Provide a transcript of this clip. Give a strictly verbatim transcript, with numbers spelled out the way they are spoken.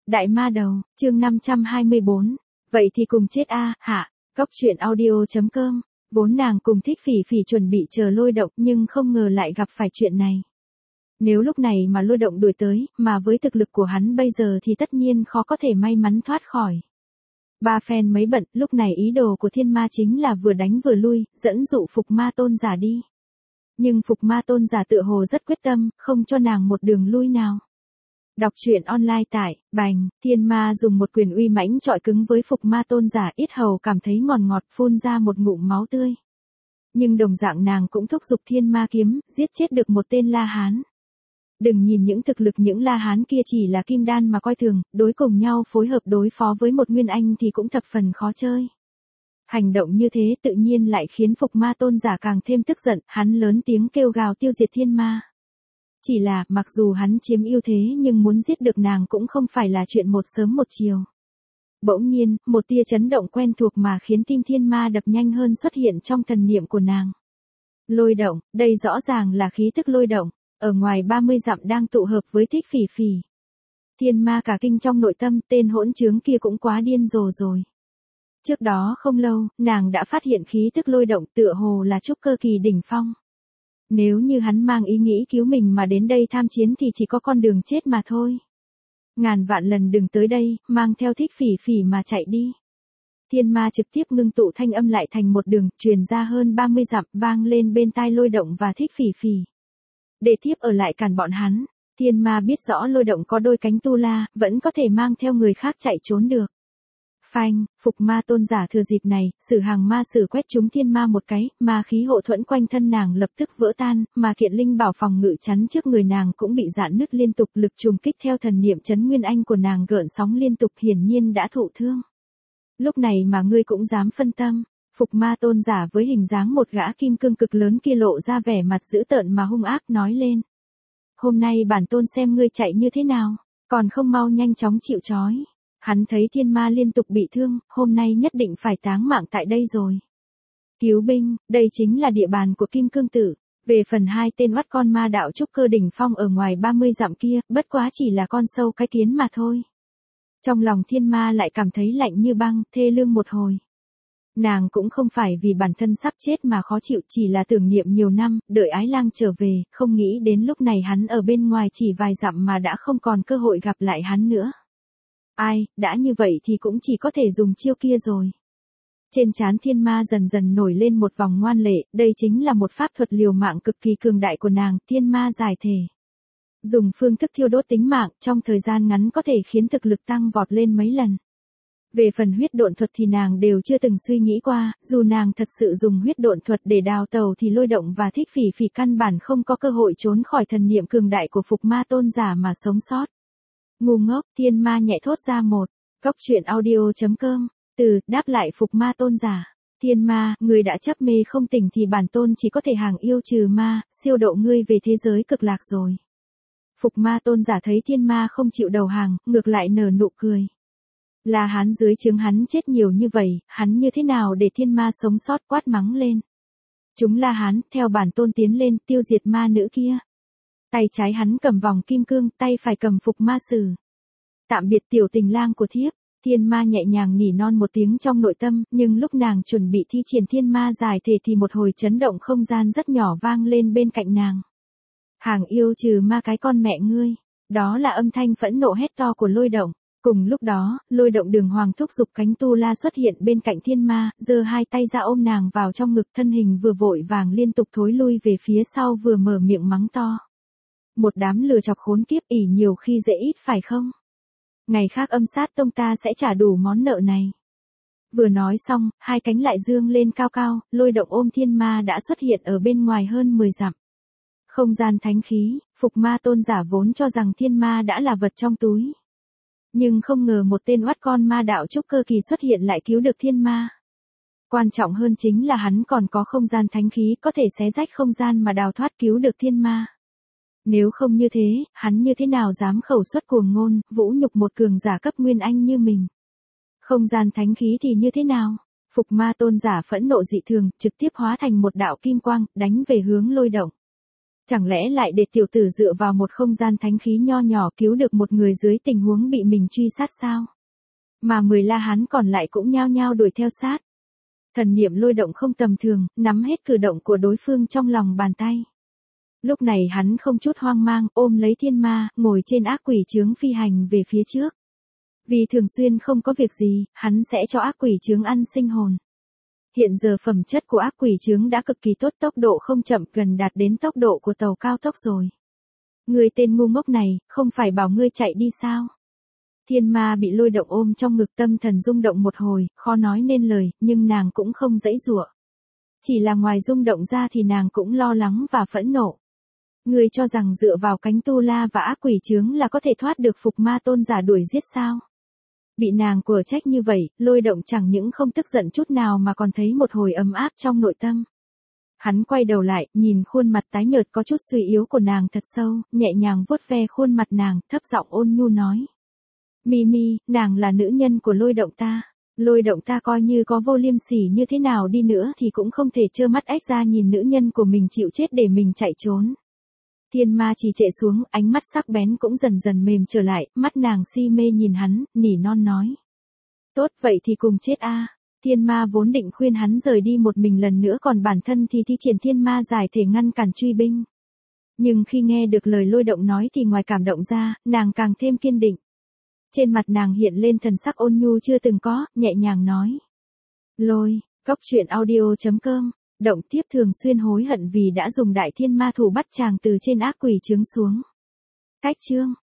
Đại ma đầu, chương năm trăm hai mươi bốn. Vậy thì cùng chết a, hả? Cóc truyện audio.com. Vốn nàng cùng Thích Phỉ Phỉ chuẩn bị chờ Lôi Động nhưng không ngờ lại gặp phải chuyện này. Nếu lúc này mà Lôi Động đuổi tới, mà với thực lực của hắn bây giờ thì tất nhiên khó có thể may mắn thoát khỏi. Ba phen mấy bận, lúc này ý đồ của thiên ma chính là vừa đánh vừa lui, dẫn dụ Phục Ma Tôn giả đi. Nhưng Phục Ma Tôn giả tựa hồ rất quyết tâm, không cho nàng một đường lui nào. Đọc truyện online tại, bành, thiên ma dùng một quyền uy mãnh trọi cứng với Phục Ma Tôn giả, yết hầu cảm thấy ngọt ngọt phun ra một ngụm máu tươi. Nhưng đồng dạng nàng cũng thúc giục thiên ma kiếm, giết chết được một tên La Hán. Đừng nhìn những thực lực những La Hán kia chỉ là kim đan mà coi thường, đối cùng nhau phối hợp đối phó với một Nguyên Anh thì cũng thập phần khó chơi. Hành động như thế tự nhiên lại khiến Phục Ma Tôn giả càng thêm tức giận, hắn lớn tiếng kêu gào tiêu diệt thiên ma. Chỉ là, mặc dù hắn chiếm ưu thế nhưng muốn giết được nàng cũng không phải là chuyện một sớm một chiều. Bỗng nhiên, một tia chấn động quen thuộc mà khiến tim thiên ma đập nhanh hơn xuất hiện trong thần niệm của nàng. Lôi Động, đây rõ ràng là khí tức Lôi Động, ở ngoài ba mươi dặm đang tụ hợp với Thích Phỉ Phỉ. Thiên ma cả kinh trong nội tâm, tên hỗn trướng kia cũng quá điên rồ rồi. Trước đó không lâu, nàng đã phát hiện khí tức Lôi Động tựa hồ là trúc cơ kỳ đỉnh phong. Nếu như hắn mang ý nghĩ cứu mình mà đến đây tham chiến thì chỉ có con đường chết mà thôi. Ngàn vạn lần đừng tới đây, mang theo Thích Phỉ Phỉ mà chạy đi. Thiên ma trực tiếp ngưng tụ thanh âm lại thành một đường, truyền ra hơn ba mươi dặm, vang lên bên tai Lôi Động và Thích Phỉ Phỉ. Để tiếp ở lại cản bọn hắn, thiên ma biết rõ Lôi Động có đôi cánh tu la, vẫn có thể mang theo người khác chạy trốn được. Phanh, Phục Ma Tôn giả thừa dịp này, sử hàng ma sử quét trúng thiên ma một cái, ma khí hộ thuẫn quanh thân nàng lập tức vỡ tan, mà kiện linh bảo phòng ngự chắn trước người nàng cũng bị rạn nứt liên tục, lực trùng kích theo thần niệm chấn nguyên anh của nàng gợn sóng liên tục, hiển nhiên đã thụ thương. Lúc này mà ngươi cũng dám phân tâm? Phục Ma Tôn giả với hình dáng một gã kim cương cực lớn kia lộ ra vẻ mặt dữ tợn mà hung ác nói lên. Hôm nay bản tôn xem ngươi chạy như thế nào, còn không mau nhanh chóng chịu trói. Hắn thấy thiên ma liên tục bị thương, hôm nay nhất định phải táng mạng tại đây rồi. Cứu binh, đây chính là địa bàn của Kim Cương Tử. Về phần hai tên oắt con ma đạo trúc cơ đỉnh phong ở ngoài ba mươi dặm kia, bất quá chỉ là con sâu cái kiến mà thôi. Trong lòng thiên ma lại cảm thấy lạnh như băng, thê lương một hồi. Nàng cũng không phải vì bản thân sắp chết mà khó chịu, chỉ là tưởng niệm nhiều năm, đợi Ái Lang trở về, không nghĩ đến lúc này hắn ở bên ngoài chỉ vài dặm mà đã không còn cơ hội gặp lại hắn nữa. Ai, đã như vậy thì cũng chỉ có thể dùng chiêu kia rồi. Trên trán thiên ma dần dần nổi lên một vòng ngoan lệ, đây chính là một pháp thuật liều mạng cực kỳ cường đại của nàng, thiên ma giải thể. Dùng phương thức thiêu đốt tính mạng, trong thời gian ngắn có thể khiến thực lực tăng vọt lên mấy lần. Về phần huyết độn thuật thì nàng đều chưa từng suy nghĩ qua, dù nàng thật sự dùng huyết độn thuật để đào tàu thì Lôi Động và Thích Phỉ Phỉ căn bản không có cơ hội trốn khỏi thần niệm cường đại của Phục Ma Tôn giả mà sống sót. Ngu ngốc, thiên ma nhẹ thốt ra một. Cóc truyện audio.com. Từ, đáp lại Phục Ma Tôn giả. Thiên ma, người đã chấp mê không tỉnh thì bản tôn chỉ có thể hàng yêu trừ ma, siêu độ ngươi về thế giới cực lạc rồi. Phục Ma Tôn giả thấy thiên ma không chịu đầu hàng, ngược lại nở nụ cười. La Hán dưới trướng hắn chết nhiều như vậy, hắn như thế nào để thiên ma sống sót, quát mắng lên. Chúng La Hán, theo bản tôn tiến lên, tiêu diệt ma nữ kia. Tay trái hắn cầm vòng kim cương, tay phải cầm Phục Ma sử. Tạm biệt tiểu tình lang của thiếp, thiên ma nhẹ nhàng nỉ non một tiếng trong nội tâm, nhưng lúc nàng chuẩn bị thi triển thiên ma giải thể thì một hồi chấn động không gian rất nhỏ vang lên bên cạnh nàng. Hàng yêu trừ ma cái con mẹ ngươi, đó là âm thanh phẫn nộ hét to của Lôi Động. Cùng lúc đó, Lôi Động đường hoàng thúc giục cánh tu la xuất hiện bên cạnh thiên ma, giơ hai tay ra ôm nàng vào trong ngực, thân hình vừa vội vàng liên tục thối lui về phía sau vừa mở miệng mắng to. Một đám lừa chọc khốn kiếp, ỉ nhiều khi dễ ít phải không? Ngày khác âm sát tông ta sẽ trả đủ món nợ này. Vừa nói xong, hai cánh lại dương lên cao cao, Lôi Động ôm thiên ma đã xuất hiện ở bên ngoài hơn mười dặm. Không gian thánh khí, Phục Ma Tôn giả vốn cho rằng thiên ma đã là vật trong túi. Nhưng không ngờ một tên oắt con ma đạo trúc cơ kỳ xuất hiện lại cứu được thiên ma. Quan trọng hơn chính là hắn còn có không gian thánh khí có thể xé rách không gian mà đào thoát cứu được thiên ma. Nếu không như thế, hắn như thế nào dám khẩu xuất cuồng ngôn, vũ nhục một cường giả cấp nguyên anh như mình. Không gian thánh khí thì như thế nào? Phục Ma Tôn giả phẫn nộ dị thường, trực tiếp hóa thành một đạo kim quang, đánh về hướng Lôi Động. Chẳng lẽ lại để tiểu tử dựa vào một không gian thánh khí nho nhỏ cứu được một người dưới tình huống bị mình truy sát sao? Mà mười la hán còn lại cũng nhao nhao đuổi theo sát. Thần niệm lôi động không tầm thường, nắm hết cử động của đối phương trong lòng bàn tay. Lúc này hắn không chút hoang mang, ôm lấy thiên ma, ngồi trên ác quỷ chướng phi hành về phía trước. Vì thường xuyên không có việc gì, hắn sẽ cho ác quỷ chướng ăn sinh hồn. Hiện giờ phẩm chất của ác quỷ chướng đã cực kỳ tốt, tốc độ không chậm, gần đạt đến tốc độ của tàu cao tốc rồi. Người tên ngu ngốc này, không phải bảo ngươi chạy đi sao? Thiên ma bị lôi động ôm trong ngực, tâm thần rung động một hồi, khó nói nên lời, nhưng nàng cũng không giãy giụa. Chỉ là ngoài rung động ra thì nàng cũng lo lắng và phẫn nộ. Ngươi cho rằng dựa vào cánh tu la và ác quỷ chướng là có thể thoát được phục ma tôn giả đuổi giết sao? Bị nàng của trách như vậy, lôi động chẳng những không tức giận chút nào mà còn thấy một hồi ấm áp trong nội tâm. Hắn quay đầu lại, nhìn khuôn mặt tái nhợt có chút suy yếu của nàng thật sâu, nhẹ nhàng vuốt ve khuôn mặt nàng, thấp giọng ôn nhu nói. Mimi, nàng là nữ nhân của lôi động ta. Lôi động ta coi như có vô liêm sỉ như thế nào đi nữa thì cũng không thể trơ mắt ếch ra nhìn nữ nhân của mình chịu chết để mình chạy trốn. Thiên ma trì trệ xuống, ánh mắt sắc bén cũng dần dần mềm trở lại, mắt nàng si mê nhìn hắn, nỉ non nói. Tốt, vậy thì cùng chết a. Thiên ma vốn định khuyên hắn rời đi một mình lần nữa, còn bản thân thì thi triển thiên ma giải thể ngăn cản truy binh. Nhưng khi nghe được lời lôi động nói thì ngoài cảm động ra, nàng càng thêm kiên định. Trên mặt nàng hiện lên thần sắc ôn nhu chưa từng có, nhẹ nhàng nói. Lôi, cốc truyện audio chấm com. Động tiếp thường xuyên hối hận vì đã dùng đại thiên ma thủ bắt chàng từ trên ác quỷ chướng xuống. Cách chương